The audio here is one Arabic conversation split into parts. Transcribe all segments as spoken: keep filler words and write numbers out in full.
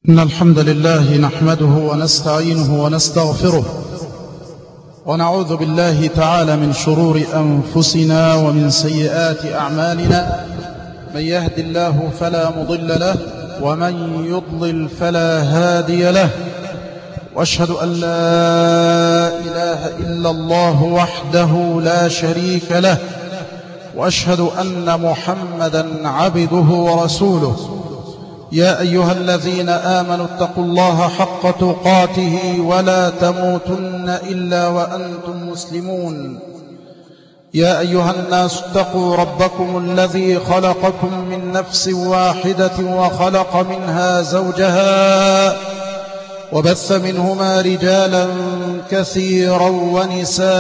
إن الحمد لله نحمده ونستعينه ونستغفره ونعوذ بالله تعالى من شرور أنفسنا ومن سيئات أعمالنا. من يهد الله فلا مضل له ومن يضلل فلا هادي له، وأشهد أن لا إله إلا الله وحده لا شريك له، وأشهد أن محمدا عبده ورسوله. يا أيها الذين آمنوا اتقوا الله حق تقاته ولا تموتن إلا وأنتم مسلمون. يا أيها الناس اتقوا ربكم الذي خلقكم من نفس واحدة وخلق منها زوجها وبث منهما رجالا كثيرا ونساء،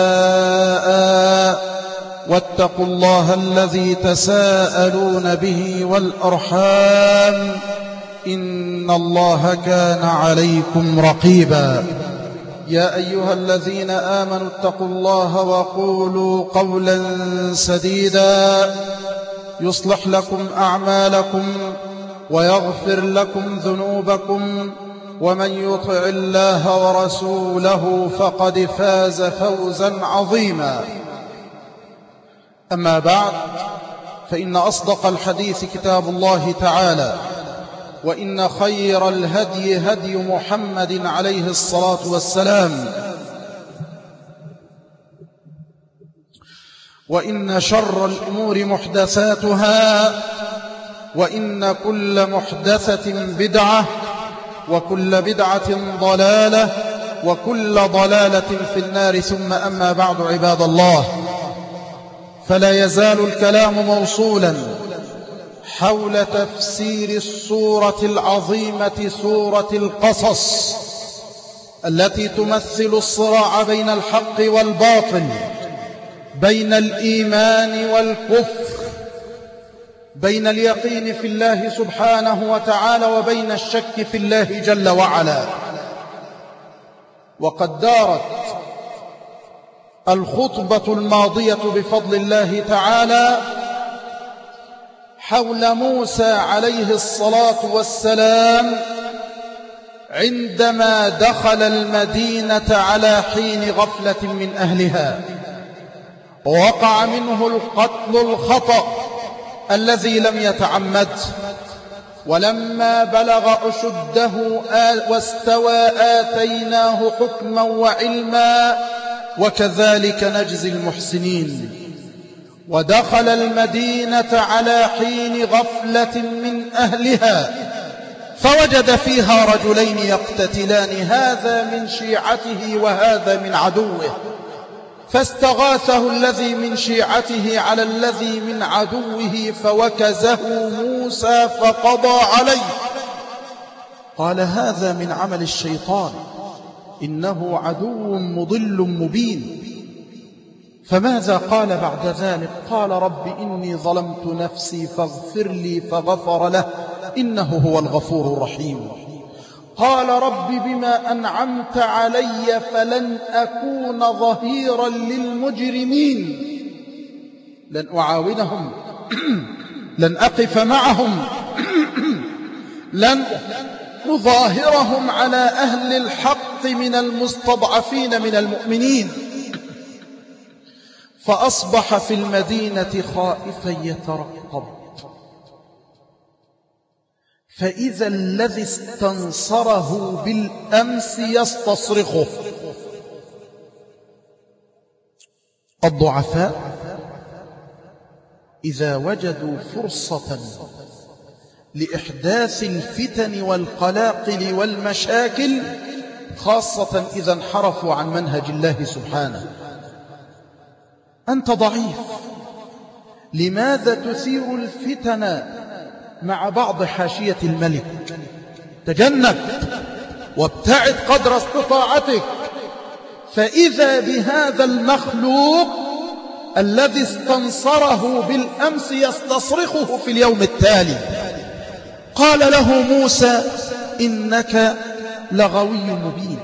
واتقوا الله الذي تساءلون به والأرحام إن الله كان عليكم رقيبا. يا أيها الذين آمنوا اتقوا الله وقولوا قولا سديدا يصلح لكم أعمالكم ويغفر لكم ذنوبكم، ومن يطع الله ورسوله فقد فاز فوزا عظيما. أما بعد، فإن أصدق الحديث كتاب الله تعالى، وإن خير الهدي هدي محمد عليه الصلاة والسلام، وإن شر الأمور محدثاتها، وإن كل محدثة بدعة، وكل بدعة ضلالة، وكل ضلالة في النار. ثم أما بعد، عباد الله، فلا يزال الكلام موصولا حول تفسير السورة العظيمة سورة القصص، التي تمثل الصراع بين الحق والباطل، بين الإيمان والكفر، بين اليقين في الله سبحانه وتعالى وبين الشك في الله جل وعلا. وقد دارت الخطبة الماضية بفضل الله تعالى حول موسى عليه الصلاة والسلام عندما دخل المدينة على حين غفلة من أهلها، ووقع منه القتل الخطأ الذي لم يتعمد، ولما بلغ أشده واستوى آتيناه حكما وعلما وكذلك نجزي المحسنين. ودخل المدينة على حين غفلة من أهلها فوجد فيها رجلين يقتتلان، هذا من شيعته وهذا من عدوه، فاستغاثه الذي من شيعته على الذي من عدوه فوكزه موسى فقضى عليه. قال هذا من عمل الشيطان إنه عدو مضل مبين. فماذا قال بعد ذلك؟ قال رب إني ظلمت نفسي فاغفر لي فغفر له إنه هو الغفور الرحيم. قال رب بما أنعمت علي فلن أكون ظهيرا للمجرمين، لن أعاونهم لن أقف معهم لن أظاهرهم على أهل الحق من المستضعفين من المؤمنين. فأصبح في المدينة خائفا يترقب، فإذا الذي استنصره بالأمس يستصرخه. الضعفاء إذا وجدوا فرصة لإحداث الفتن والقلاقل والمشاكل، خاصة إذا انحرفوا عن منهج الله سبحانه. أنت ضعيف، لماذا تثير الفتن مع بعض حاشية الملك؟ تجنب وابتعد قدر استطاعتك. فإذا بهذا المخلوق الذي استنصره بالأمس يستصرخه في اليوم التالي. قال له موسى إنك لغوي مبين،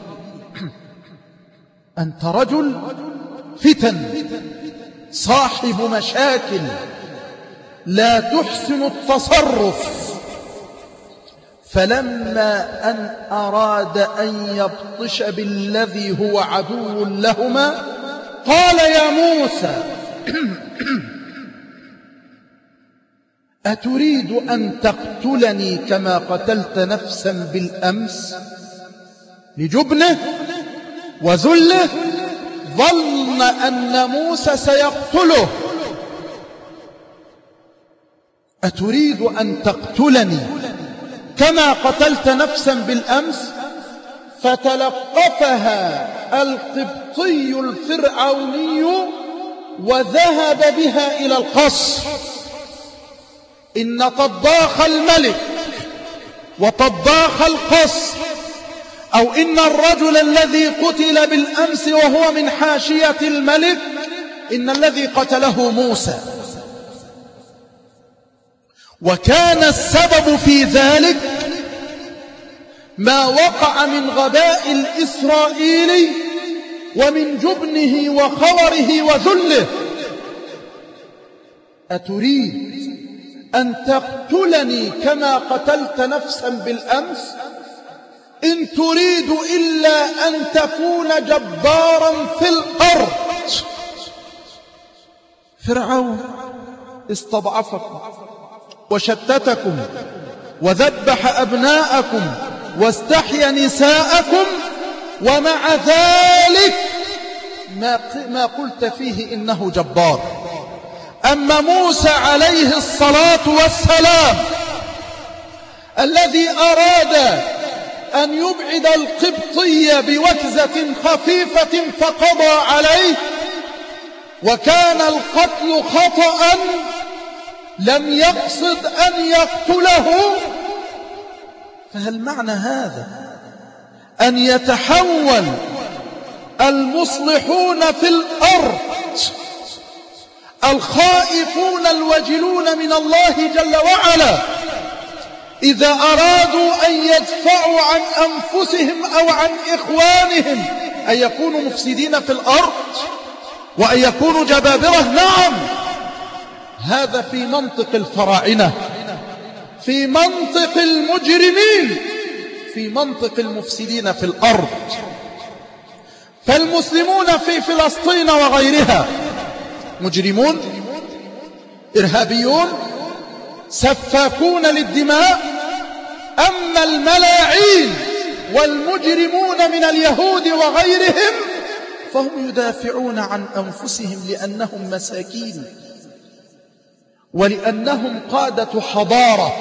أنت رجل فتن صاحب مشاكل، لا تحسن التصرف، فلما أن أراد أن يبطش بالذي هو عدو لهما قال يا موسى أتريد أن تقتلني كما قتلت نفسا بالأمس؟ لجبنه وذله ظن أن موسى سيقتله. أتريد أن تقتلني كما قتلت نفسا بالأمس؟ فتلقفها القبطي الفرعوني وذهب بها إلى القصر. إن طباخ الملك وطباخ القصر، أو إن الرجل الذي قتل بالأمس وهو من حاشية الملك، إن الذي قتله موسى. وكان السبب في ذلك ما وقع من غباء الإسرائيلي ومن جبنه وخوره وذله. أتريد أن تقتلني كما قتلت نفسا بالأمس؟ إن تريد إلا أن تكون جبارا في الأرض. فرعون استضعفكم وشتتكم وذبح أبناءكم واستحيا نساءكم، ومع ذلك ما, ما قلت فيه إنه جبار. أما موسى عليه الصلاة والسلام الذي أراد أن يبعد القبطي بوكزة خفيفة فقضى عليه، وكان القتل خطأ لم يقصد أن يقتله، فهل معنى هذا أن يتحول المصلحون في الأرض الخائفون الوجلون من الله جل وعلا إذا أرادوا أن يدفعوا عن أنفسهم أو عن إخوانهم أن يكونوا مفسدين في الأرض وأن يكونوا جبابرة؟ نعم، هذا في منطق الفراعنة، في منطق المجرمين، في منطق المفسدين في الأرض. فالمسلمون في فلسطين وغيرها مجرمون، إرهابيون، سفاكون للدماء. أما الملاعين والمجرمون من اليهود وغيرهم فهم يدافعون عن أنفسهم لأنهم مساكين ولأنهم قادة حضارة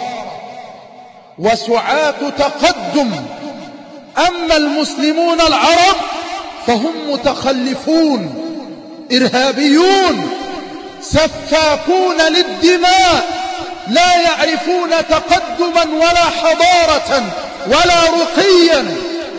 وسعاة تقدم. أما المسلمون العرب فهم متخلفون، إرهابيون، سفاكون للدماء، لا يعرفون تقدما ولا حضارة ولا رقيا.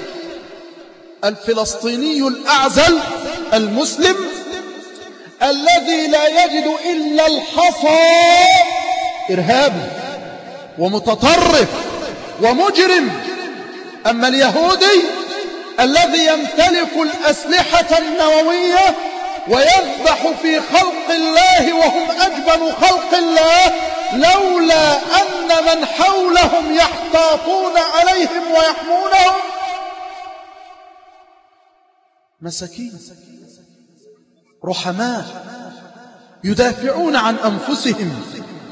الفلسطيني الأعزل المسلم الذي لا يجد إلا الحصى إرهابي ومتطرف ومجرم. أما اليهودي الذي يمتلك الأسلحة النووية ويذبح في خلق الله وهم أجبن خلق الله، لولا أن من حولهم يحتاطون عليهم ويحمونهم. مساكين رحماء يدافعون عن أنفسهم.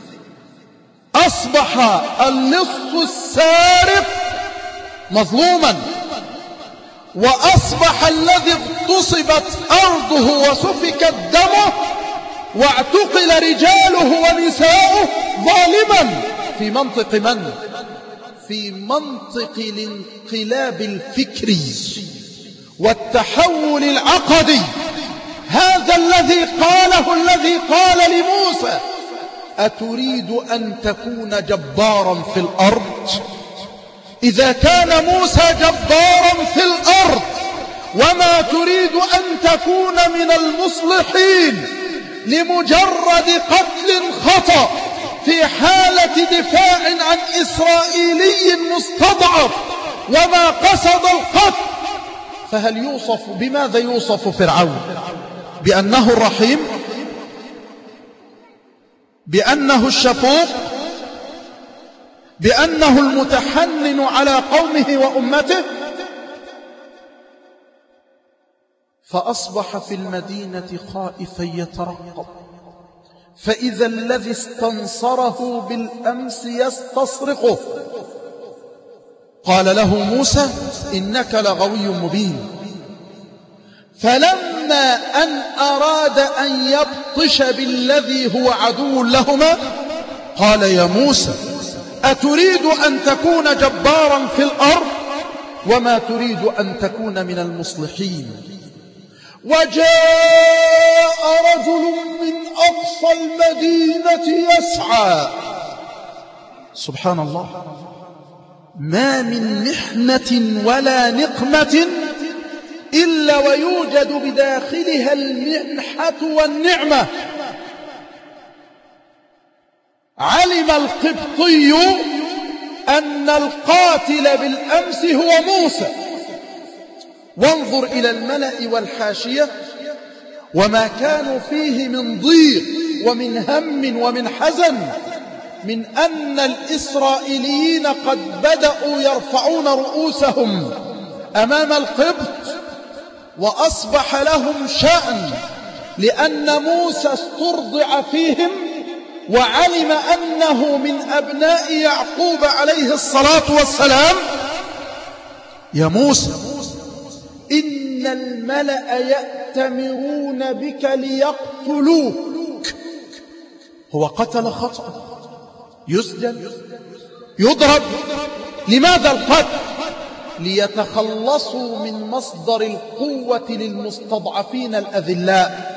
أصبح اللص السارق مظلوما، وأصبح الذي اغتصبت أرضه وسفكت دمه واعتقل رجاله ونساؤه ظالما. في منطق من؟ في منطق الانقلاب الفكري والتحول العقدي. هذا الذي قاله الذي قال لموسى أتريد أن تكون جبارا في الأرض؟ إذا كان موسى جبارا في الأرض وما تريد أن تكون من المصلحين لمجرد قتل خطأ في حالة دفاع عن إسرائيلي مستضعف وما قصد القتل، فهل يوصف بماذا يوصف فرعون؟ بأنه الرحيم؟ بأنه الشفوق؟ بأنه المتحنن على قومه وأمته، فأصبح في المدينة خائفا يترقب، فإذا الذي استنصره بالأمس يستصرخه. قال له موسى إنك لغوي مبين. فلما أن أراد أن يبطش بالذي هو عدو لهما قال يا موسى أتريد أن تكون جبارا في الأرض وما تريد أن تكون من المصلحين. وجاء رجل من أقصى المدينة يسعى. سبحان الله، ما من محنة ولا نقمة إلا ويوجد بداخلها المنحة والنعمة. علم القبطي أن القاتل بالأمس هو موسى، وانظر إلى الملأ والحاشية وما كانوا فيه من ضيق ومن هم ومن حزن من أن الإسرائيليين قد بدأوا يرفعون رؤوسهم أمام القبط، وأصبح لهم شأن لأن موسى استرضع فيهم وعلم أنه من أبناء يعقوب عليه الصلاة والسلام. يا موسى إن الملأ يأتمرون بك ليقتلوك. هو قتل خطأ، يسجن، يضرب. لماذا القتل؟ ليتخلصوا من مصدر القوة للمستضعفين الأذلاء،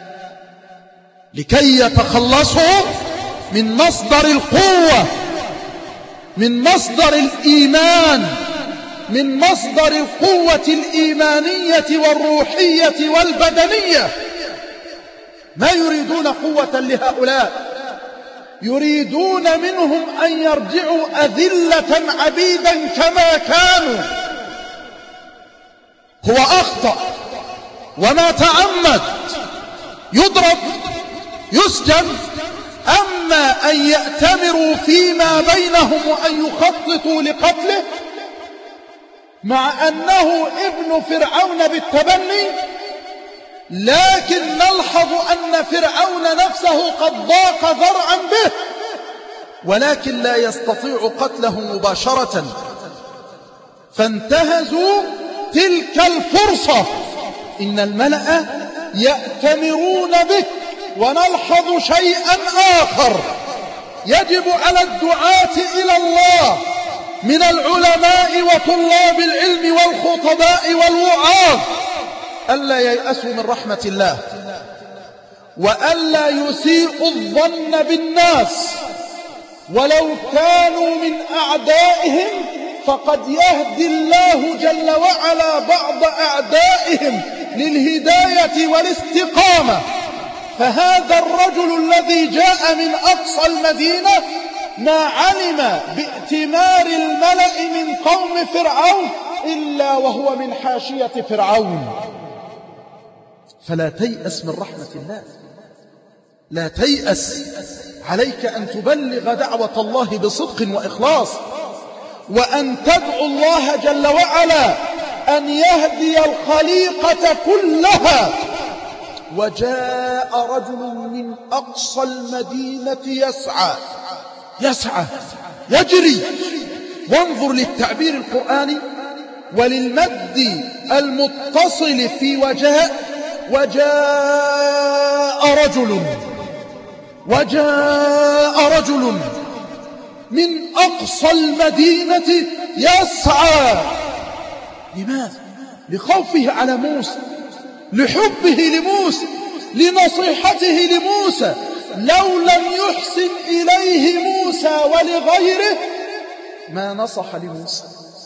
لكي يتخلصوا من مصدر القوة، من مصدر الإيمان، من مصدر القوة الإيمانية والروحية والبدنية. ما يريدون قوة لهؤلاء، يريدون منهم أن يرجعوا أذلة عبيدا كما كانوا. هو أخطأ وما تعمد، يضرب، يسجن. أما أن يأتمروا فيما بينهم وأن يخططوا لقتله مع أنه ابن فرعون بالتبني، لكن نلحظ أن فرعون نفسه قد ضاق ذرعا به، ولكن لا يستطيع قتله مباشرة، فانتهزوا تلك الفرصة. إن الملأ يأتمرون بك. ونلحظ شيئا آخر يجب على الدعاة إلى الله من العلماء وطلاب العلم والخطباء والوعاظ ألا ييأسوا من رحمة الله، وألا يسيئوا الظن بالناس، ولو كانوا من أعدائهم فقد يهدي الله جل وعلا بعض أعدائهم للهداية والاستقامة. فهذا الرجل الذي جاء من أقصى المدينة ما علم بائتمار الملأ من قوم فرعون إلا وهو من حاشية فرعون. فلا تيأس من رحمة الله، لا تيأس. عليك أن تبلغ دعوة الله بصدق وإخلاص، وأن تدعو الله جل وعلا أن يهدي الخليقة كلها. وجاء رجل من أقصى المدينة يسعى، يسعى، يجري. وانظر للتعبير القرآني وللمد المتصل في وجاء. وجاء رجل، وجاء رجل من أقصى المدينة يسعى. لماذا؟ لخوفه على موسى، لحبه لموسى، لنصيحته لموسى. لو لم يحسن إليه موسى ولغيره ما نصح لموسى.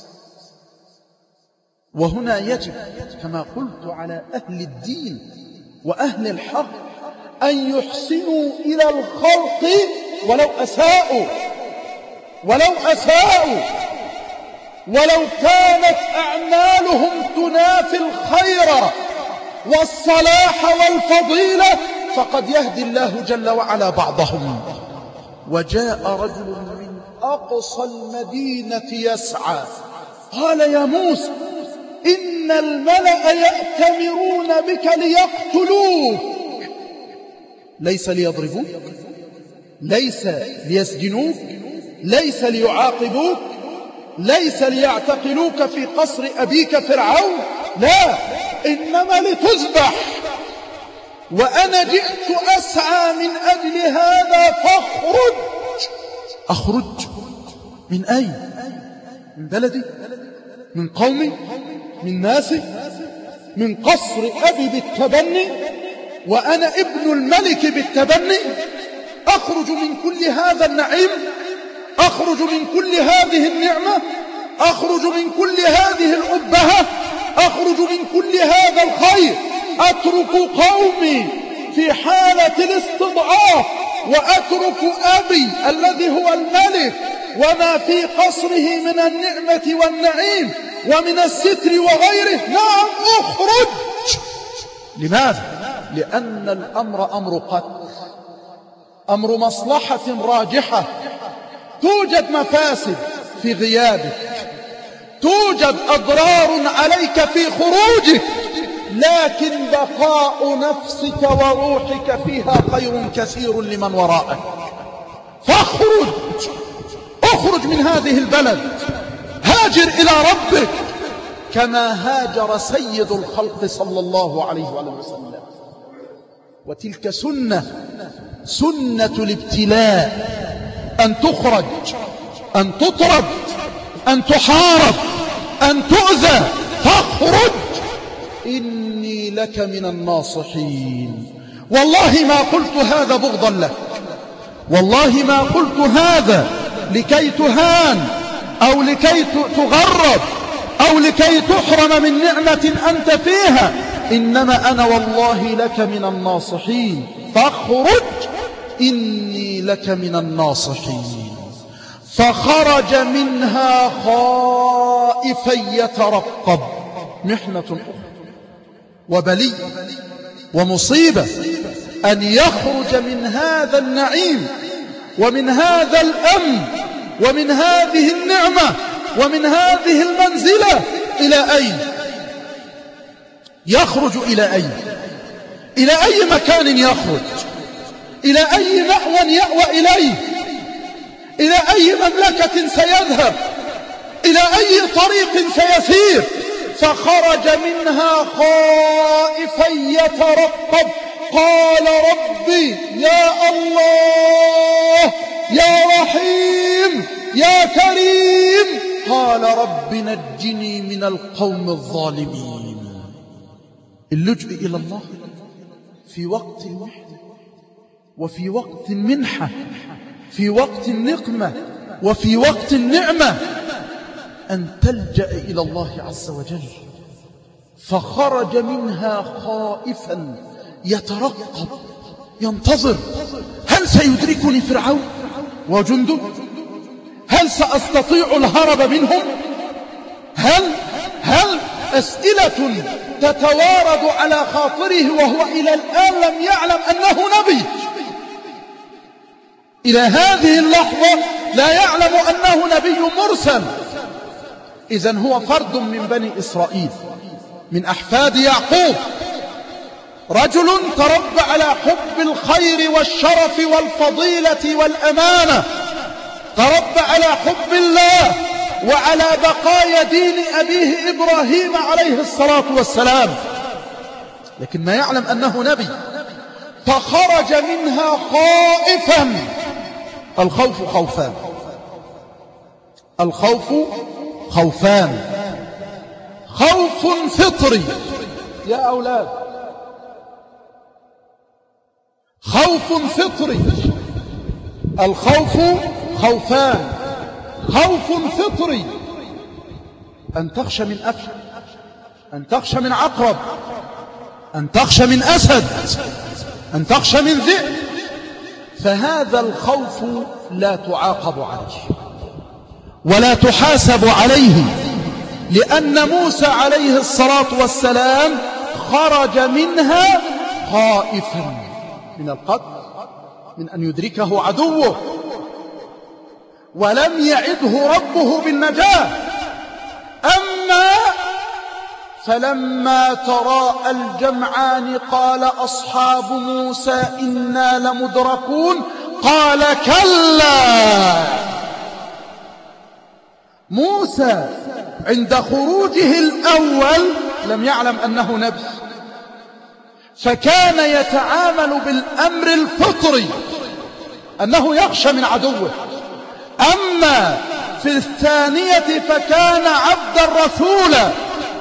وهنا يجب كما قلت على أهل الدين وأهل الحق أن يحسنوا إلى الخلق ولو أساءوا، ولو أساءوا، ولو كانت أعمالهم تنافي الخير والصلاح والفضيلة فقد يهدي الله جل وعلا بعضهم. وجاء رجل من أقصى المدينة يسعى. قال يا موسى إن الملأ يأتمرون بك ليقتلوك، ليس ليضربوك، ليس ليسجنوك، ليس ليعاقبوك، ليس ليعتقلوك في قصر أبيك فرعون، لا، إنما لتذبح، وأنا جئت أسعى من أجل هذا فاخرج. أخرج من أين؟ من بلدي، من قومي، من ناسي، من قصر أبي بالتبني وأنا ابن الملك بالتبني؟ أخرج من كل هذا النعيم، أخرج من كل هذه النعمة، أخرج من كل هذه الأبهة، أخرج من كل هذا الخير، أترك قومي في حالة الاستضعاف وأترك أبي الذي هو الملك وما في قصره من النعمة والنعيم ومن الستر وغيره؟ نعم أخرج. لماذا؟ لأن الأمر أمر قتل، أمر مصلحة راجحة، توجد مفاسد في غيابك، توجد أضرار عليك في خروجك، لكن بقاء نفسك وروحك فيها خير كثير لمن وراءك. فاخرج، اخرج من هذه البلد، هاجر إلى ربك كما هاجر سيد الخلق صلى الله عليه وسلم. وتلك سنة، سنة الابتلاء، أن تخرج، أن تطرد، أن تحارب، أن تؤذى، فاخرج. إني لك من الناصحين. والله ما قلت هذا بغضا لك، والله ما قلت هذا لكي تهان أو لكي تغرب أو لكي تحرم من نعمة أنت فيها، إنما أنا والله لك من الناصحين. فاخرج إني لك من الناصحين. فخرج منها خائفا يترقب. محنة أخرى وبلي ومصيبة أن يخرج من هذا النعيم ومن هذا الأمن ومن هذه النعمة ومن هذه المنزلة إلى أين؟ يخرج إلى أين؟ إلى أي مكان يخرج؟ إلى أي مأوى يأوى إليه؟ إلى أي مملكة سيذهب؟ إلى أي طريق سيسير؟ فخرج منها خائفا يترقب. قال ربي يا الله يا رحيم يا كريم. قال رب نجني من القوم الظالمين. اللجوء إلى الله في وقت المحنة وفي وقت المنحة، في وقت النقمة وفي وقت النعمة، أن تلجأ إلى الله عز وجل. فخرج منها خائفا يترقب، ينتظر، هل سيدركني فرعون وجنده؟ هل سأستطيع الهرب منهم؟ هل هل أسئلة تتوارد على خاطره وهو إلى الآن لم يعلم أنه نبي. إلى هذه اللحظة لا يعلم أنه نبي مرسل. إذن هو فرد من بني إسرائيل، من أحفاد يعقوب، رجل تربى على حب الخير والشرف والفضيلة والأمانة، تربى على حب الله وعلى بقايا دين أبيه إبراهيم عليه الصلاة والسلام، لكن ما يعلم أنه نبي. فخرج منها خائفا. الخوف خوفان، الخوف خوفان. خوف فطري يا أولاد، خوف فطري. الخوف خوفان. خوف فطري، أن تخشى من أفل، أن تخشى من عقرب، أن تخشى من أسد، أن تخشى من ذئب. فهذا الخوف لا تعاقب عليه ولا تحاسب عليه، لأن موسى عليه الصلاة والسلام خرج منها خائفا من القتل، من أن يدركه عدوه، ولم يعده ربه بالنجاة. أما فلما تراءى الجمعان قال أصحاب موسى إنا لمدركون قال كلا. موسى عند خروجه الأول لم يعلم أنه نبي، فكان يتعامل بالأمر الفطري أنه يخشى من عدوه. أما في الثانية فكان عبدا رسولا،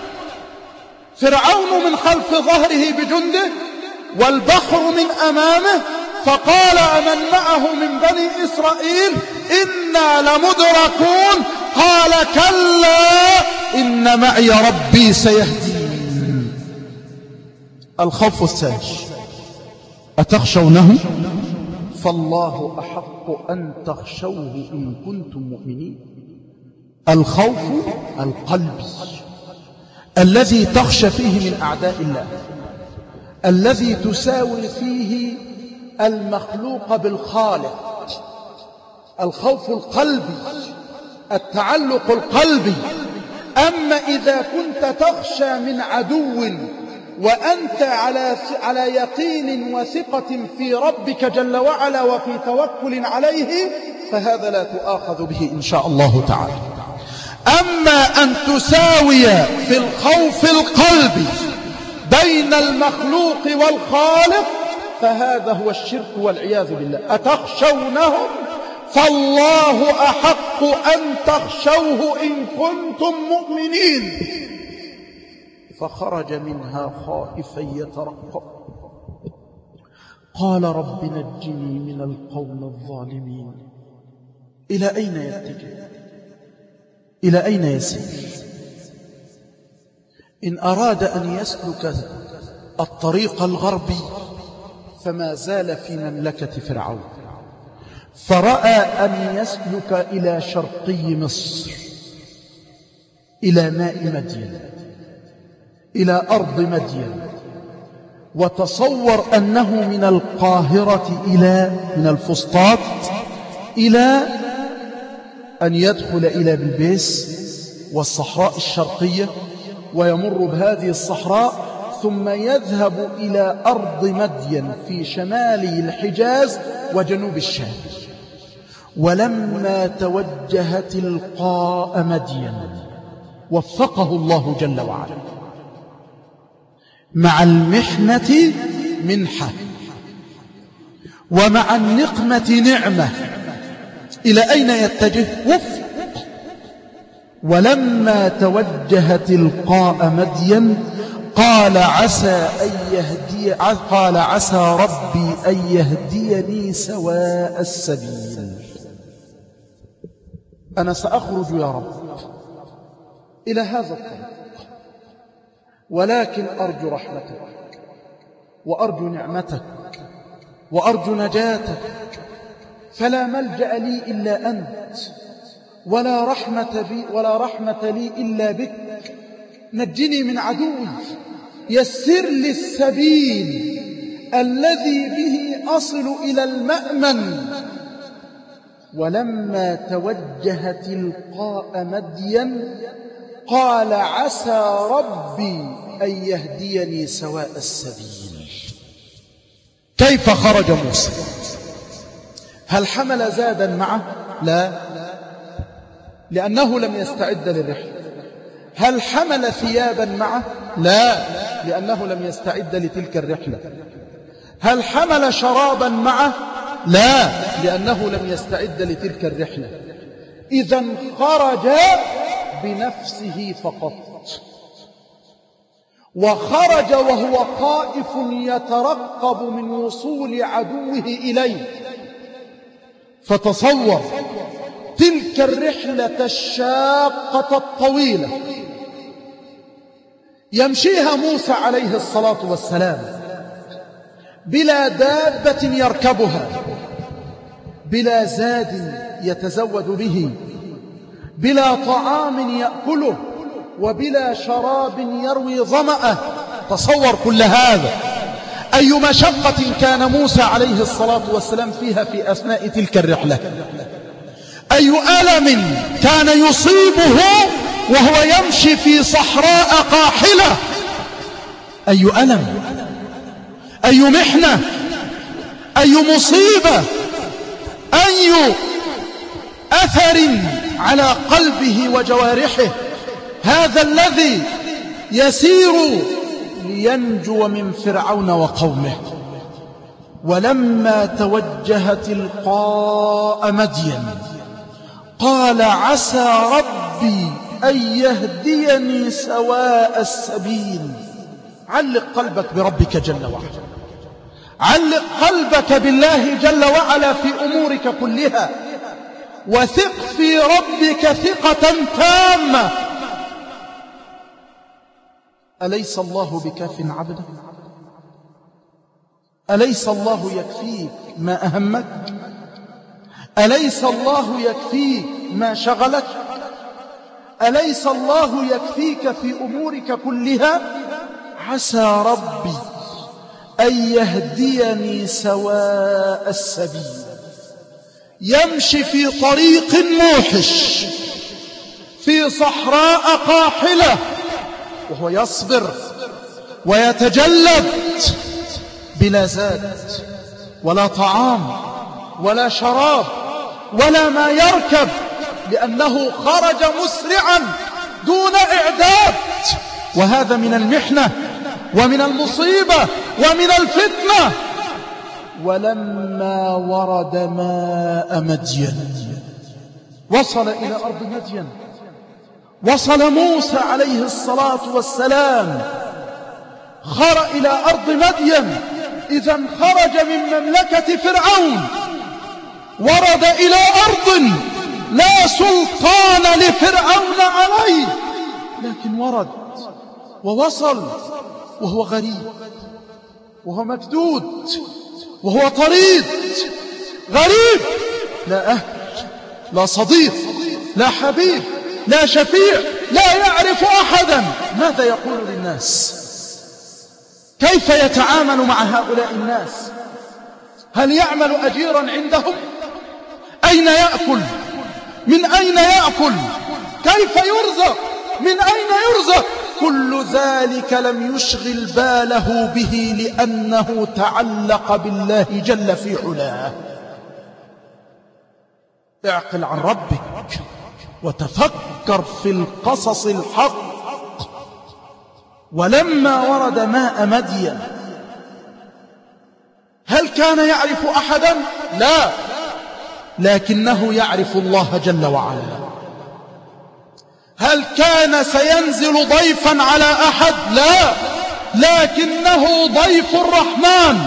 فرعون من خلف ظهره بجنده والبحر من أمامه، فقال من معه من بني إسرائيل إنا لمدركون قال كلا إن معي ربي سيهدين. الخوف الثاني أتخشونه فالله أحق أن تخشوه إن كنتم مؤمنين. الخوف القلبي الذي تخشى فيه من أعداء الله، الذي تساوي فيه المخلوق بالخالق. الخوف القلبي، التعلق القلبي. أما إذا كنت تخشى من عدو وأنت على على يقين وثقة في ربك جل وعلا وفي توكل عليه، فهذا لا تؤاخذ به إن شاء الله تعالى. أما أن تساوي في الخوف القلبي بين المخلوق والخالق فهذا هو الشرك والعياذ بالله. أتخشونهم فالله أحق أن تخشوه إن كنتم مؤمنين. فخرج منها خائفا يترقب قال رب نجني من القوم الظالمين. إلى أين يتجه؟ إلى أين يسير؟ إن أراد أن يسلك الطريق الغربي فما زال في مملكة فرعون، فرأى أن يسلك إلى شرقي مصر إلى ماء مدين، إلى أرض مدين، وتصور أنه من القاهرة إلى من الفسطاط إلى أن يدخل إلى بلبيس والصحراء الشرقية ويمر بهذه الصحراء ثم يذهب إلى أرض مدين في شمال الحجاز وجنوب الشام. ولما توجه تلقاء مدين وفقه الله جل وعلا. مع المحنة منحة ومع النقمة نعمة. إلى أين يتجه؟ وفق. ولما توجه تلقاء مدين قال عسى أن يهدي قال عسى ربي أن يهديني سواء السبيل. أنا سأخرج يا رب إلى هذا الطريق، ولكن أرجو رحمتك وأرجو نعمتك وأرجو نجاتك، فلا ملجأ لي إلا أنت، ولا رحمة بي ولا رحمة لي إلا بك. نجني من عدوي، يسر لي السبيل الذي به أصل إلى المأمن. ولما توجه تلقاء مدين قال عسى ربي أن يهديني سواء السبيل. كيف خرج موسى؟ هل حمل زادا معه؟ لا، لأنه لم يستعد للرحلة. هل حمل ثيابا معه؟ لا، لأنه لم يستعد لتلك الرحلة. هل حمل شرابا معه؟ لا، لأنه لم يستعد لتلك الرحلة. إذن خرج بنفسه فقط، وخرج وهو خائف يترقب من وصول عدوه إليه. فتصور تلك الرحلة الشاقة الطويلة يمشيها موسى عليه الصلاة والسلام بلا دابة يركبها، بلا زاد يتزود به، بلا طعام يأكله، وبلا شراب يروي ظمأه. تصور كل هذا، أي مشقة كان موسى عليه الصلاة والسلام فيها في أثناء تلك الرحلة، أي ألم كان يصيبه وهو يمشي في صحراء قاحلة، أي ألم، أي محنة، أي مصيبة، أي أثر على قلبه وجوارحه. هذا الذي يسير لينجو من فرعون وقومه. ولما توجه تلقاء مدين قال عسى ربي أن يهديني سواء السبيل. علق قلبك بربك جل وعلا، علق قلبك بالله جل وعلا في أمورك كلها، وثق في ربك ثقة تامة. أليس الله بكاف عبده؟ أليس الله يكفيك ما أهمك؟ أليس الله يكفيك ما شغلك؟ أليس الله يكفيك في أمورك كلها؟ عسى ربي أن يهديني سواء السبيل. يمشي في طريق موحش في صحراء قاحلة وهو يصبر ويتجلد بلا زاد ولا طعام ولا شراب ولا ما يركب، لأنه خرج مسرعا دون إعداد. وهذا من المحنة ومن المصيبة ومن الفتنة. ولما ورد ماء مدين وصل إلى أرض مدين، وصل موسى عليه الصلاة والسلام خرج إلى أرض مدين. إذا خرج من مملكة فرعون، ورد إلى أرض لا سلطان لفرعون عليه، لكن ورد ووصل وهو غريب، وهو مكدود، وهو طريد، غريب، لا أهل، لا صديق، لا حبيب، لا شفيع، لا يعرف أحدا. ماذا يقول للناس؟ كيف يتعامل مع هؤلاء الناس؟ هل يعمل أجيرا عندهم؟ أين يأكل؟ من أين يأكل؟ كيف يرزق؟ من أين يرزق؟ كل ذلك لم يشغل باله به، لأنه تعلق بالله جل في علاه. اعقل عن ربك وتفكر في القصص الحق. ولما ورد ماء مدين، هل كان يعرف أحدا؟ لا، لكنه يعرف الله جل وعلا. هل كان سينزل ضيفا على أحد؟ لا، لكنه ضيف الرحمن.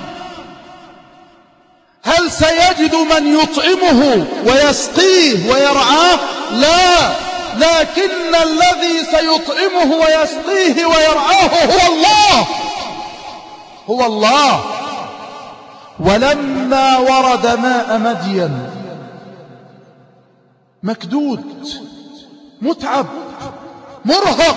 هل سيجد من يطعمه ويسقيه ويرعاه؟ لا، لكن الذي سيطعمه ويسقيه ويرعاه هو الله، هو الله. ولما ورد ماء مدين، مكدود، متعب، مرهق،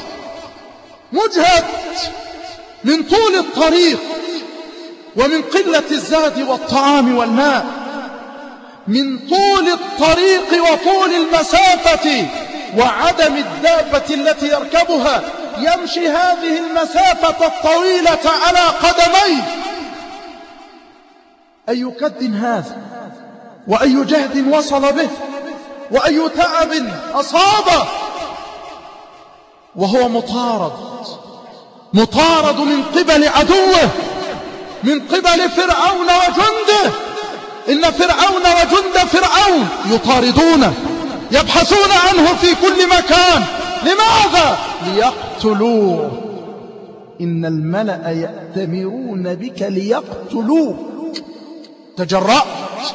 مجهد من طول الطريق ومن قلة الزاد والطعام والماء، من طول الطريق وطول المسافة وعدم الدابة التي يركبها. يمشي هذه المسافة الطويلة على قدميه. أي كد هذا، وأي جهد وصل به، وأي تعب أصابه، وهو مطارد، مطارد من قبل عدوه، من قبل فرعون وجنده. إن فرعون وجند فرعون يطاردونه، يبحثون عنه في كل مكان. لماذا؟ ليقتلوه. إن الملأ يأتمرون بك ليقتلوه. تجرأت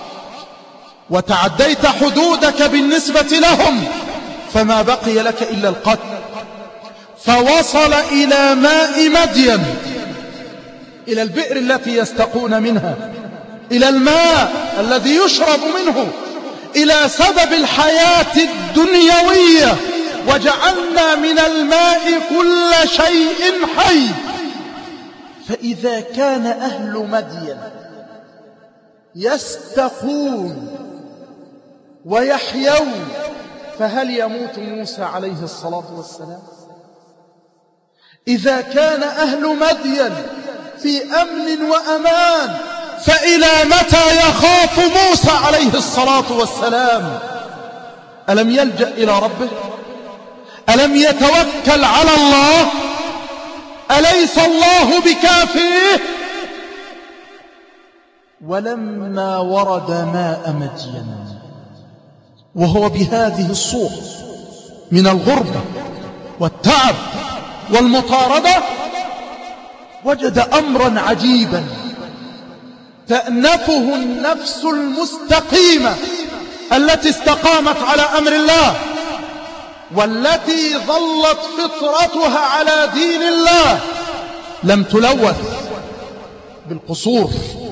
وتعديت حدودك بالنسبة لهم، فما بقي لك إلا القتل. فوصل إلى ماء مدين، إلى البئر التي يستقون منها، إلى الماء الذي يشرب منه، إلى سبب الحياة الدنيوية. وجعلنا من الماء كل شيء حي. فإذا كان أهل مدين يستقون ويحيون. فهل يموت موسى عليه الصلاة والسلام؟ إذا كان أهل مدين في أمن وأمان، فإلى متى يخاف موسى عليه الصلاة والسلام؟ ألم يلجأ إلى ربه؟ ألم يتوكل على الله؟ أليس الله بكافيه؟ ولما ورد ماء مدين وهو بهذه الصورة من الغربة والتعب والمطاردة، وجد أمرا عجيبا تأنفه النفس المستقيمة التي استقامت على أمر الله، والتي ظلت فطرتها على دين الله، لم تلوث بالقصور،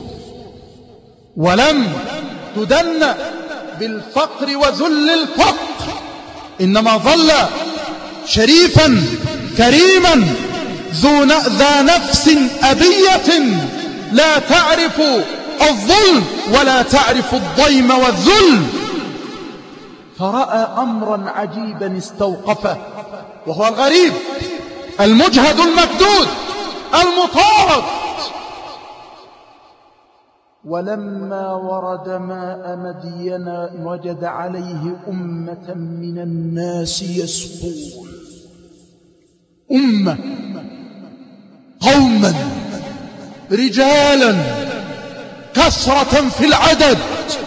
ولم تدن بالفقر وذل الفقر، إنما ظل شريفا كريما ذا نفس أبية لا تعرف الظلم ولا تعرف الضيم والذل. فرأى أمرا عجيبا استوقفه، وهو الغريب المجهد المكدود المطارد. ولما ورد ماء مدين وجد عليه أمة من الناس يسقون، أمة، قوما، رجالا كثرة في العدد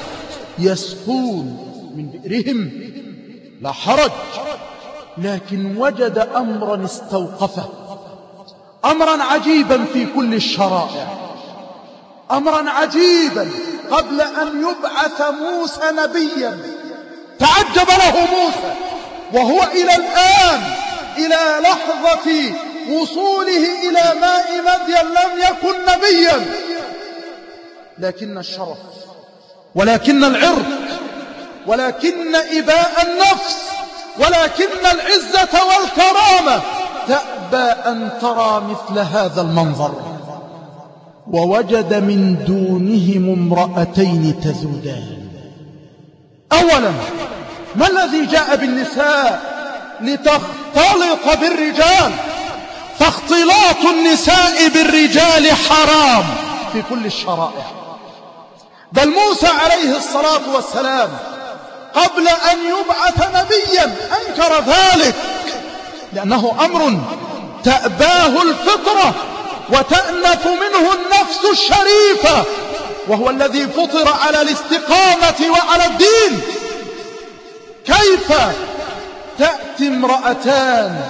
يسقون من بئرهم، لا حرج، لكن وجد أمرا استوقفه، أمرا عجيبا في كل الشرائع، أمرا عجيبا قبل أن يبعث موسى نبيا. تعجب له موسى وهو إلى الآن، إلى لحظة وصوله إلى ماء مدين لم يكن نبيا، لكن الشرف ولكن العرض ولكن إباء النفس ولكن العزة والكرامة تأبى أن ترى مثل هذا المنظر. ووجد من دونهم امرأتين تذودان. أولا، ما الذي جاء بالنساء؟ لتختلط بالرجال، فاختلاط النساء بالرجال حرام في كل الشرائع. بل موسى عليه الصلاة والسلام قبل أن يبعث نبيا أنكر ذلك، لأنه أمر تأباه الفطرة وتأنف منه النفس الشريفة، وهو الذي فطر على الاستقامة وعلى الدين. كيف تأتي امرأتان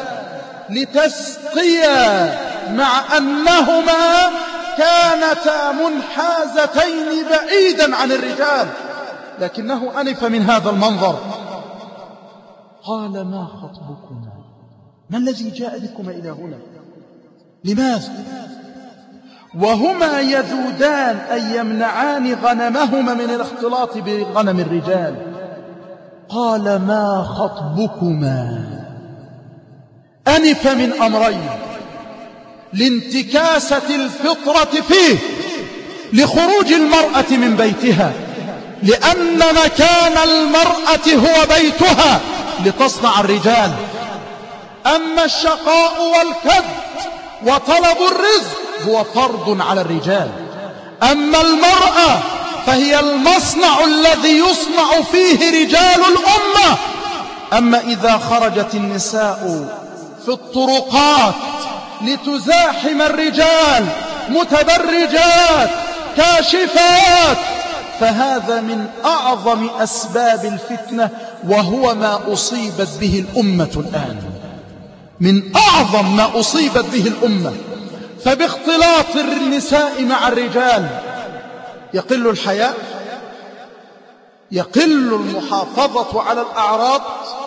لتسقيا مع أنهما كانتا منحازتين بعيدا عن الرجال، لكنه أنف من هذا المنظر. قال: ما خطبكما؟ ما الذي جاء بكما إلى هنا؟ لماذا؟ وهما يذودان أي يمنعان غنمهما من الاختلاط بغنم الرجال. قال: ما خطبكما؟ أنف من أمرين: لانتكاسة الفطرة فيه، لخروج المرأة من بيتها، لأن مكان المرأة هو بيتها لتصنع الرجال. أما الشقاء والكد وطلب الرزق هو فرض على الرجال. أما المرأة فهي المصنع الذي يصنع فيه رجال الأمة. أما إذا خرجت النساء في الطرقات لتزاحم الرجال متبرجات كاشفات، فهذا من أعظم أسباب الفتنة، وهو ما أصيبت به الأمة الآن، من أعظم ما أصيبت به الأمة. فباختلاط النساء مع الرجال يقل الحياء، يقل المحافظة على الأعراض،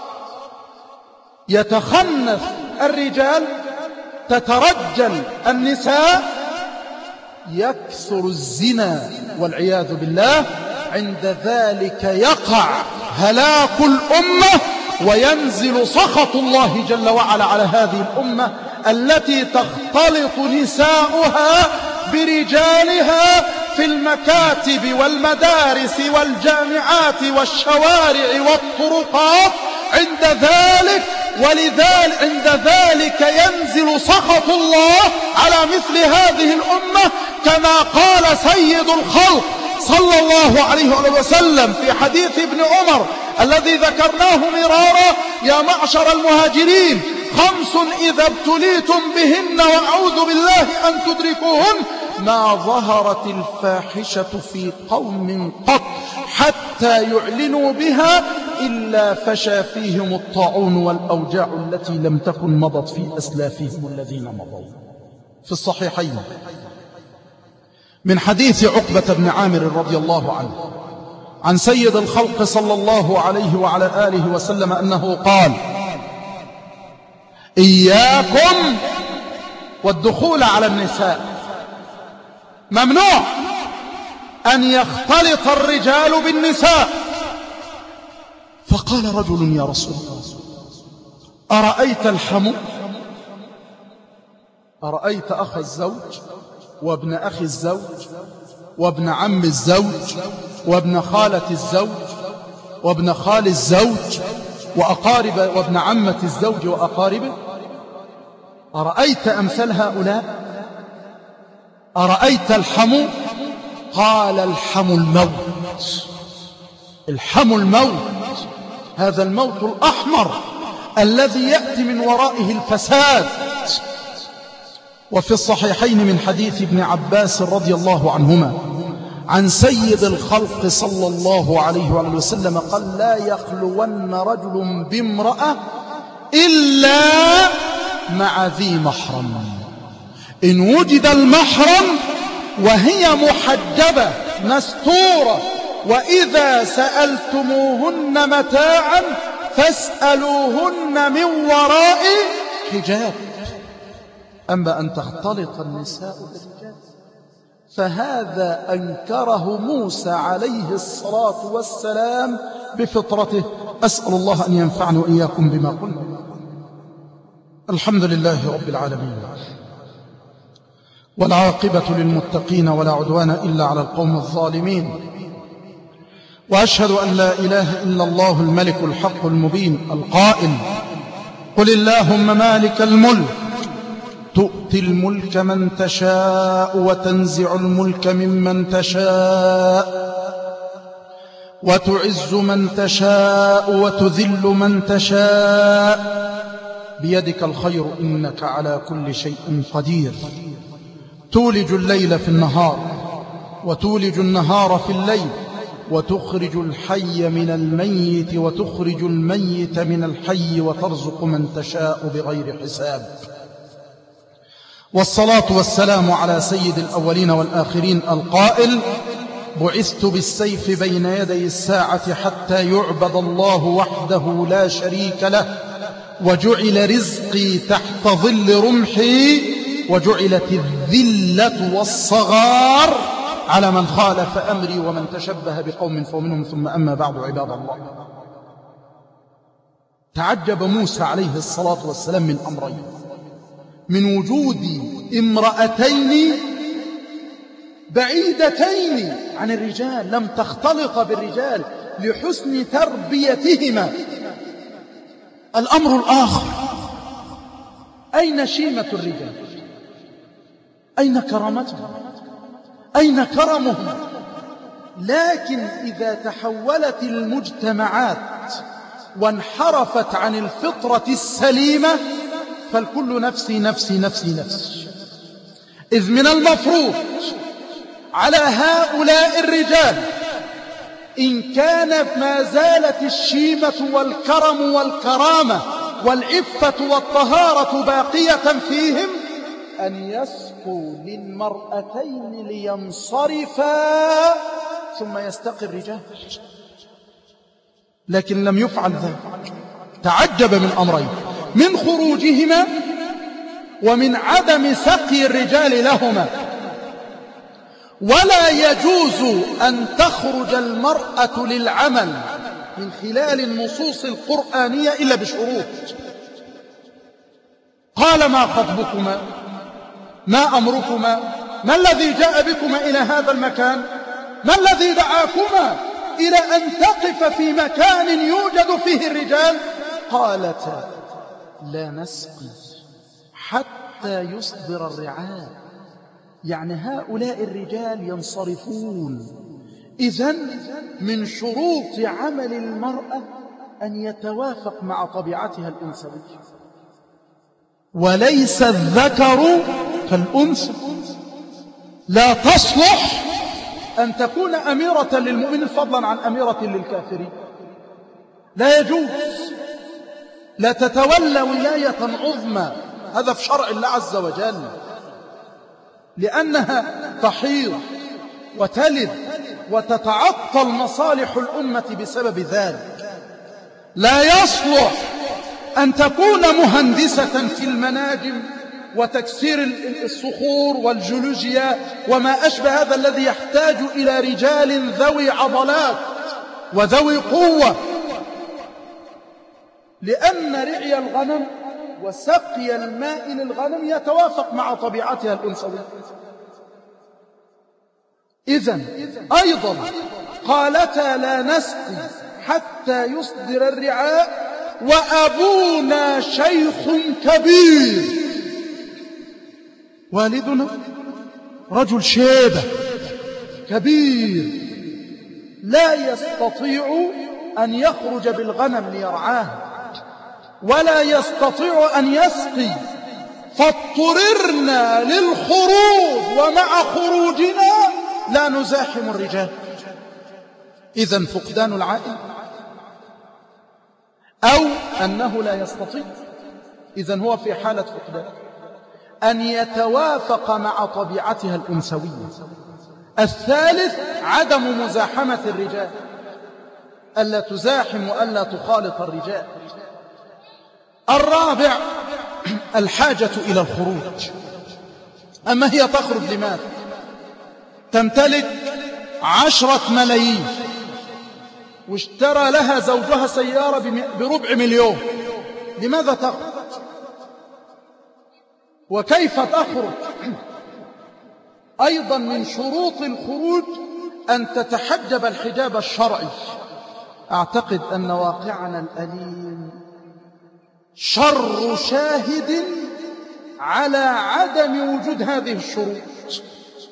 يتخنث الرجال، تترجل النساء، يكثر الزنا والعياذ بالله. عند ذلك يقع هلاك الأمة، وينزل سخط الله جل وعلا على هذه الأمة التي تختلط نساؤها برجالها في المكاتب والمدارس والجامعات والشوارع والطرقات، عند ذلك ولذلك عند ذلك ينزل سخط الله على مثل هذه الأمة، كما قال سيد الخلق صلى الله عليه وسلم في حديث ابن عمر الذي ذكرناه مرارا: يا معشر المهاجرين خمس إذا ابتليتم بهن وأعوذ بالله أن تدركوهن: ما ظهرت الفاحشة في قوم قط حتى يعلنوا بها إلا فشى فيهم الطاعون والأوجاع التي لم تكن مضت في أسلافهم الذين مضوا. في الصحيحين من حديث عقبة بن عامر رضي الله عنه عن سيد الخلق صلى الله عليه وعلى آله وسلم أنه قال: إياكم والدخول على النساء، ممنوع أن يختلط الرجال بالنساء. فقال رجل: يا رسول الله، أرأيت الحمو؟ أرأيت أخ الزوج وابن أخي الزوج وابن عم الزوج وابن خالة الزوج وابن خال الزوج وأقارب وابن عمة الزوج وأقاربه؟ أرأيت أمثال هؤلاء؟ أرأيت الحمو؟ قال: الحمو الموت. الحمو الموت، هذا الموت الأحمر الذي يأتي من ورائه الفساد. وفي الصحيحين من حديث ابن عباس رضي الله عنهما عن سيد الخلق صلى الله عليه وسلم قال: لا يخلون رجل بامرأة إلا مع ذي محرم. إن وجد المحرم وهي محجبة مستورة، وإذا سألتموهن متاعا فاسألوهن من وراء حجاب. أما أن تختلط النساء بالرجال فهذا أنكره موسى عليه الصلاة والسلام بفطرته. أسأل الله أن ينفعنا وإياكم بما قلنا. الحمد لله رب العالمين، والعاقبة للمتقين ولا عدوان إلا على القوم الظالمين، وأشهد أن لا إله إلا الله الملك الحق المبين القائل: قل اللهم مالك الملك تؤتي الملك من تشاء وتنزع الملك ممن تشاء وتعز من تشاء وتذل من تشاء بيدك الخير إنك على كل شيء قدير. تولج الليل في النهار وتولج النهار في الليل، وتخرج الحي من الميت وتخرج الميت من الحي، وترزق من تشاء بغير حساب. والصلاة والسلام على سيد الأولين والآخرين القائل: بعثت بالسيف بين يدي الساعة حتى يعبد الله وحده لا شريك له، وجعل رزقي تحت ظل رمحي، وجعلت الذلة والصغار على من خالف أمري ومن تشبه بقوم فمنهم. ثم أما بعد، عباد الله، تعجب موسى عليه الصلاة والسلام من أمرين: من وجود امرأتين بعيدتين عن الرجال لم تختلط بالرجال لحسن تربيتهما. الأمر الآخر: أين شيمة الرجال؟ أين كرامتهم؟ أين كرمهم؟ لكن إذا تحولت المجتمعات وانحرفت عن الفطرة السليمة فالكل نفسي نفسي نفسي نفسي. إذ من المفروض على هؤلاء الرجال، إن كانت ما زالت الشيمة والكرم والكرامة والعفة والطهارة باقية فيهم، أن يسقوا للمرأتين لينصرفا ثم يستقي الرجال. لكن لم يفعل ذلك. تعجب من أمرين: من خروجهما ومن عدم سقي الرجال لهما. ولا يجوز أن تخرج المرأة للعمل من خلال النصوص القرآنية إلا بشروط. قال: ما خطبكما؟ ما أمركما؟ ما الذي جاء بكما إلى هذا المكان؟ ما الذي دعاكما إلى أن تقف في مكان يوجد فيه الرجال؟ قالتا لا نسقي حتى يصدر الرعاء، يعني هؤلاء الرجال ينصرفون. إذن من شروط عمل المرأة أن يتوافق مع طبيعتها الأنثوية، وليس الذكر كالأنثى. لا تصلح أن تكون أميرة للمؤمنين فضلا عن أميرة للكافرين، لا يجوز. لا تتولى ولاية عظمى، هذا في شرع الله عز وجل، لأنها تحيض وتلد وتتعطل مصالح الأمة بسبب ذلك. لا يصلح أن تكون مهندسة في المناجم وتكسير الصخور والجيولوجيا وما أشبه هذا الذي يحتاج إلى رجال ذوي عضلات وذوي قوة، لأن رعي الغنم وسقي الماء للغنم يتوافق مع طبيعتها الأنثوية. إذن أيضا قالتا لا نسقي حتى يصدر الرعاء وأبونا شيخ كبير. والدنا رجل شيبة كبير لا يستطيع أن يخرج بالغنم ليرعاه ولا يستطيع أن يسقي، فاضطررنا للخروج ومع خروجنا لا نزاحم الرجال. إذن فقدان العائل أو أنه لا يستطيع، إذن هو في حالة فقدان. أن يتوافق مع طبيعتها الأنثوية. الثالث عدم مزاحمة الرجال، ألا تزاحم وألا تخالط الرجال. الرابع الحاجة إلى الخروج. أما هي تخرج لماذا؟ تمتلك عشرة ملايين واشترى لها زوجها سيارة بربع مليون، لماذا تخرج؟ وكيف تخرج؟ أيضا من شروط الخروج أن تتحجب الحجاب الشرعي. أعتقد أن واقعنا الأليم شر شاهد على عدم وجود هذه الشروط.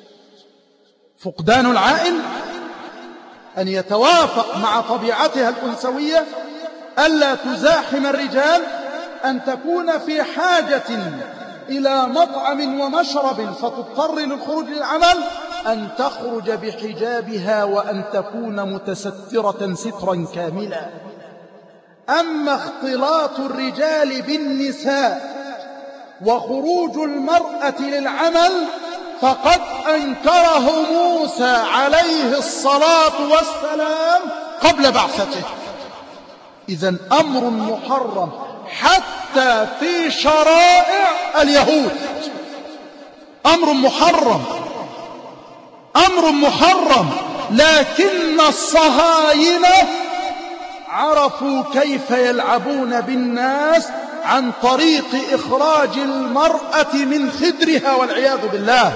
فقدان العائل، أن يتوافق مع طبيعتها الأنثوية، ألا تزاحم الرجال، أن تكون في حاجة إلى مطعم ومشرب فتضطر للخروج للعمل، أن تخرج بحجابها وأن تكون متسترة سترا كاملا. أما اختلاط الرجال بالنساء وخروج المرأة للعمل فقد أنكره موسى عليه الصلاة والسلام قبل بعثته. إذن أمر محرم حتى في شرائع اليهود، أمر محرم، أمر محرم. لكن الصهاينة عرفوا كيف يلعبون بالناس عن طريق إخراج المرأة من خدرها والعياذ بالله.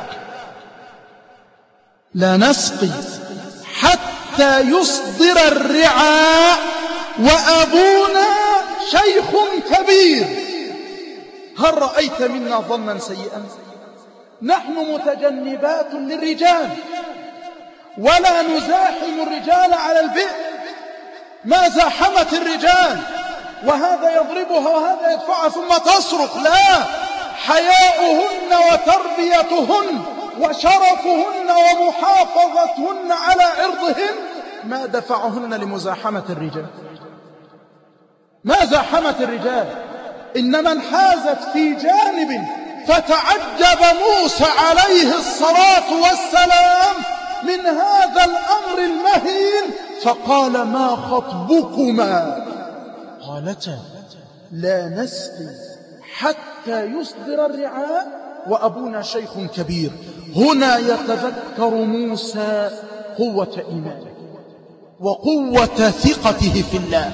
لا نسقي حتى يصدر الرعاء وأبونا شيخ كبير. هل رأيت منا ظنا سيئا؟ نحن متجنبات للرجال ولا نزاحم الرجال على البئر، ما زاحمت الرجال وهذا يضربها وهذا يدفعها ثم تصرخ، لا، حياؤهن وتربيتهن وشرفهن ومحافظتهن على عرضهن ما دفعهن لمزاحمة الرجال، ما زاحمت الرجال، إنما انحازت في جانب. فتعجب موسى عليه الصلاة والسلام من هذا الأمر المهين فقال ما خطبكما؟ قالتا لا نسقي حتى يصدر الرعاء وأبونا شيخ كبير. هنا يتذكر موسى قوة إيمانه وقوة ثقته في الله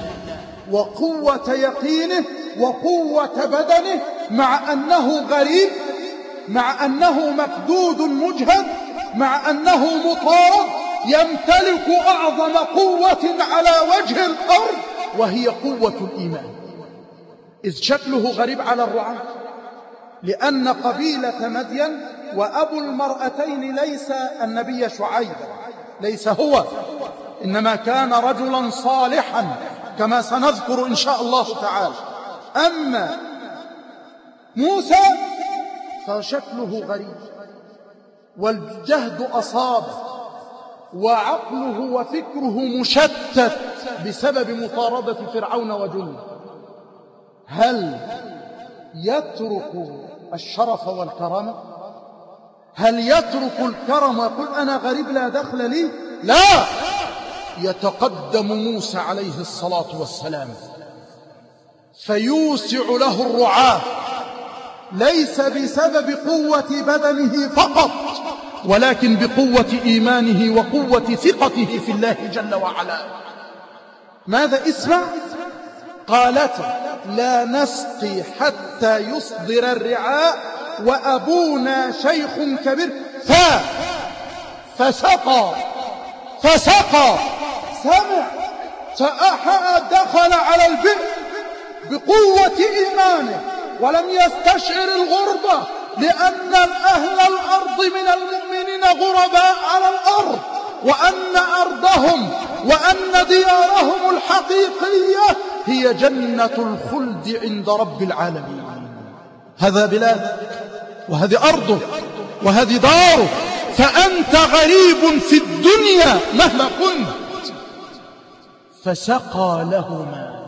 وقوة يقينه وقوة بدنه، مع أنه غريب مع أنه مكدود مجهد، مع أنه مطارد، يمتلك أعظم قوة على وجه الأرض، وهي قوة الإيمان. إذ شكله غريب على الرعاة، لأن قبيلة مدين وأبو المرأتين ليس النبي شعيب، ليس هو، إنما كان رجلا صالحا كما سنذكر إن شاء الله تعالى. أما موسى فشكله غريب، والجهد أصابه، وعقله وفكره مشتت بسبب مطاردة فرعون وجنده. هل يترك الشرف والكرامة؟ هل يترك الكرم ويقول أنا غريب لا دخل لي؟ لا، يتقدم موسى عليه الصلاة والسلام فيوسع له الرعاة، ليس بسبب قوة بدنه فقط، ولكن بقوة إيمانه وقوة ثقته في الله جل وعلا. ماذا اسمع؟ قالت لا نسقي حتى يصدر الرعاء وأبونا شيخ كبير ف فسقى فسقى سمع فأحى دخل على البئر بقوة إيمانه، ولم يستشعر الغربة، لأن أهل الأرض من المؤمنين غرباء على الأرض، وأن أرضهم وأن ديارهم الحقيقية هي جنة الخلد عند رب العالمين. هذا بلاده، وهذه أرضه، وهذه داره، فأنت غريب في الدنيا مهما كنت. فسقى لهما،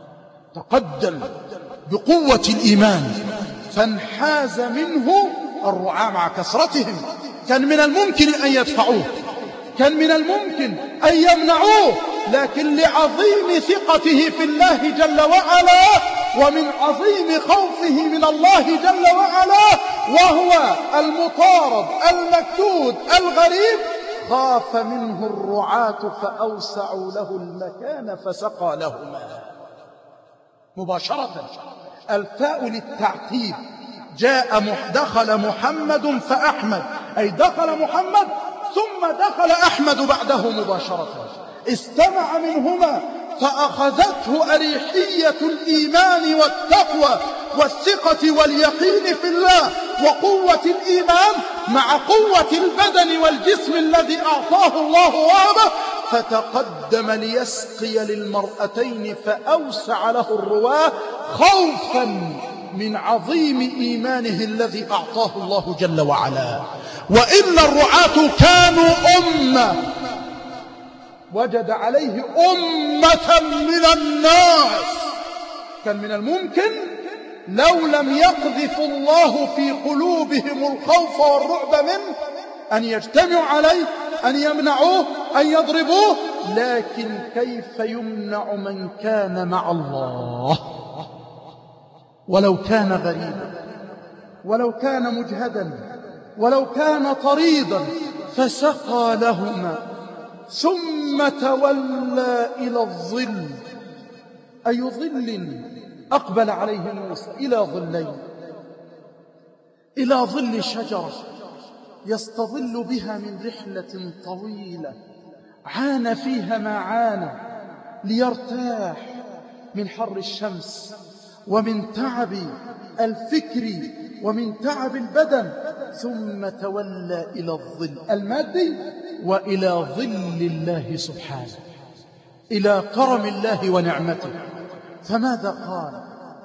تقدم بقوة الإيمان، فانحاز منه الرعاة مع كثرتهم. كان من الممكن أن يدفعوه، كان من الممكن أن يمنعوه، لكن لعظيم ثقته في الله جل وعلا ومن عظيم خوفه من الله جل وعلا، وهو المطارد المكدود الغريب، خاف منه الرعاة فأوسعوا له المكان فسقى لهما مباشرة. الفاء للتعقيب، جاء دخل محمد فأحمد، أي دخل محمد ثم دخل أحمد بعده مباشرة. استمع منهما فأخذته أريحية الإيمان والتقوى والثقة واليقين في الله وقوة الإيمان مع قوة البدن والجسم الذي أعطاه الله وهبه، فتقدم ليسقي للمرأتين فأوسع له الرواه خوفا من عظيم إيمانه الذي أعطاه الله جل وعلا. وإلا الرعاة كانوا أمة، وجد عليه أمة من الناس، كان من الممكن لو لم يقذف الله في قلوبهم الخوف والرعب منه أن يجتمعوا عليه، أن يمنعوه، أن يضربوه، لكن كيف يمنع من كان مع الله؟ ولو كان غريبا، ولو كان مجهدا، ولو كان طريدا. فسقى لهما ثم تولى إلى الظل، أي ظل أقبل عليه موسى، إلى ظلين، إلى ظل شجرة يستظل بها من رحلة طويلة عانى فيها ما عانى ليرتاح من حر الشمس ومن تعب الفكر ومن تعب البدن. ثم تولى إلى الظل المادي وإلى ظل الله سبحانه، إلى كرم الله ونعمته. فماذا قال؟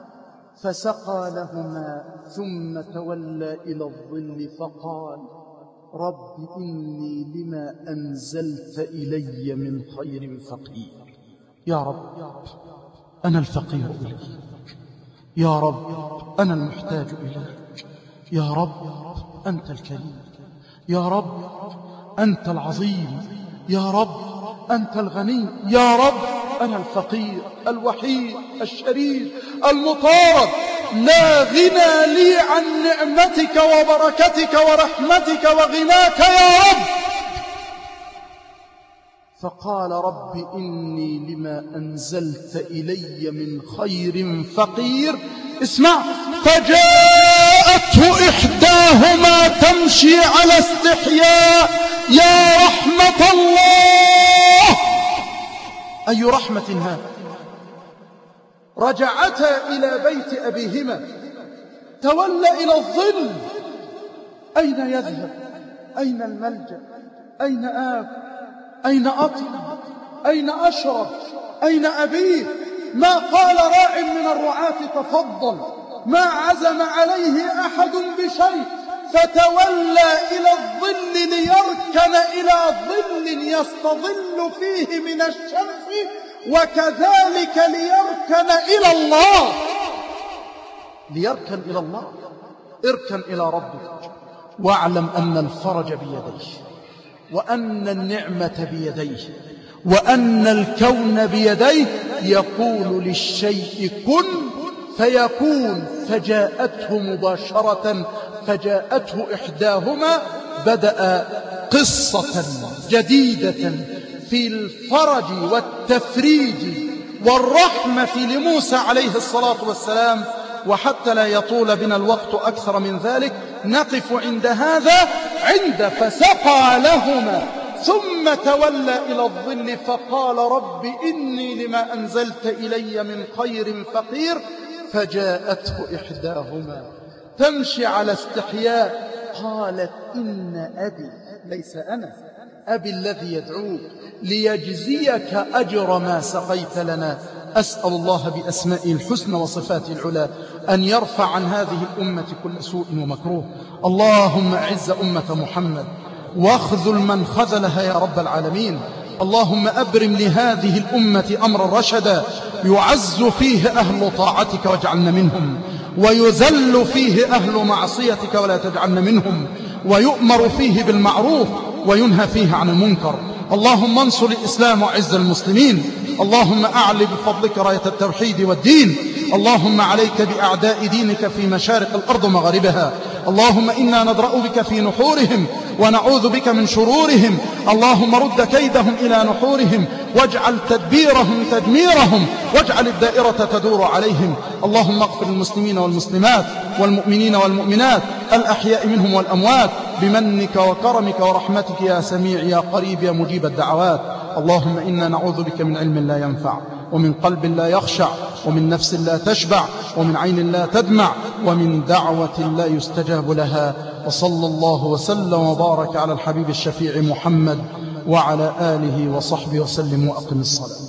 فسقى لهما ثم تولى إلى الظل فقال رب إني لما أنزلت إلي من خير فقير. يا رب أنا الفقير إليك، يا رب أنا المحتاج إليك، يا رب أنت الكريم، يا رب أنت العظيم، يا رب أنت الغني، يا رب أنا الفقير الوحيد الشريد المطارد، لا غنى لي عن نعمتك وبركتك ورحمتك وغناك يا رب. فقال رب إني لما أنزلت إلي من خير فقير. اسمع، فجاءته إحداهما تمشي على استحياء يا رحمة الله. أي رحمة هذا؟ رجعتا إلى بيت أبيهما، تولى إلى الظل. أين يذهب؟ أين الملجأ؟ أين آب؟ أين أطعم؟ أين أشرب؟ أين أبيه؟ ما قال راع من الرعاة تفضل، ما عزم عليه أحد بشيء، فتولى إلى الظل ليركن إلى ظل يستظل فيه من الشمس، وكذلك ليركن إلى الله. ليركن إلى الله. اركن إلى ربك واعلم أن الفرج بيديه، وأن النعمة بيديه، وأن الكون بيديه. يقول للشيء كن فيكون، فجاءته مباشرة، فجاءته إحداهما. بدأ قصة جديدة في الفرج والتفريج والرحمة لموسى عليه الصلاة والسلام. وحتى لا يطول بنا الوقت أكثر من ذلك، نقف عند هذا، عند فسقى لهما ثم تولى إلى الظل فقال رب إني لما أنزلت إلي من خير فقير. فجاءته إحداهما تمشي على استحياء قالت إن أبي، ليس أنا، أبي الذي يدعوك ليجزيك أجر ما سقيت لنا. أسأل الله بأسمائه الحسنى وصفاته العلى أن يرفع عن هذه الأمة كل سوء ومكروه. اللهم أعز أمة محمد واخذل من خذلها يا رب العالمين. اللهم أبرم لهذه الأمة أمرا رشدا يعز فيه أهل طاعتك واجعلنا منهم، ويذل فيه أهل معصيتك ولا تجعلنا منهم، ويؤمر فيه بالمعروف وينهى فيه عن المنكر. اللهم انصر الإسلام وعز المسلمين. اللهم أعل بفضلك راية التوحيد والدين. اللهم عليك بأعداء دينك في مشارق الأرض ومغاربها. اللهم إنا ندرأ بك في نحورهم ونعوذ بك من شرورهم. اللهم رد كيدهم إلى نحورهم واجعل تدبيرهم تدميرهم، واجعل الدائرة تدور عليهم. اللهم اغفر للمسلمين والمسلمات والمؤمنين والمؤمنات الأحياء منهم والأموات بمنك وكرمك ورحمتك يا سميع يا قريب يا مجيب الدعوات. اللهم إنا نعوذ بك من علم لا ينفع، ومن قلب لا يخشع، ومن نفس لا تشبع، ومن عين لا تدمع، ومن دعوة لا يستجاب لها. وصلى الله وسلم وبارك على الحبيب الشفيع محمد وعلى آله وصحبه وسلم، وأقم الصلاة.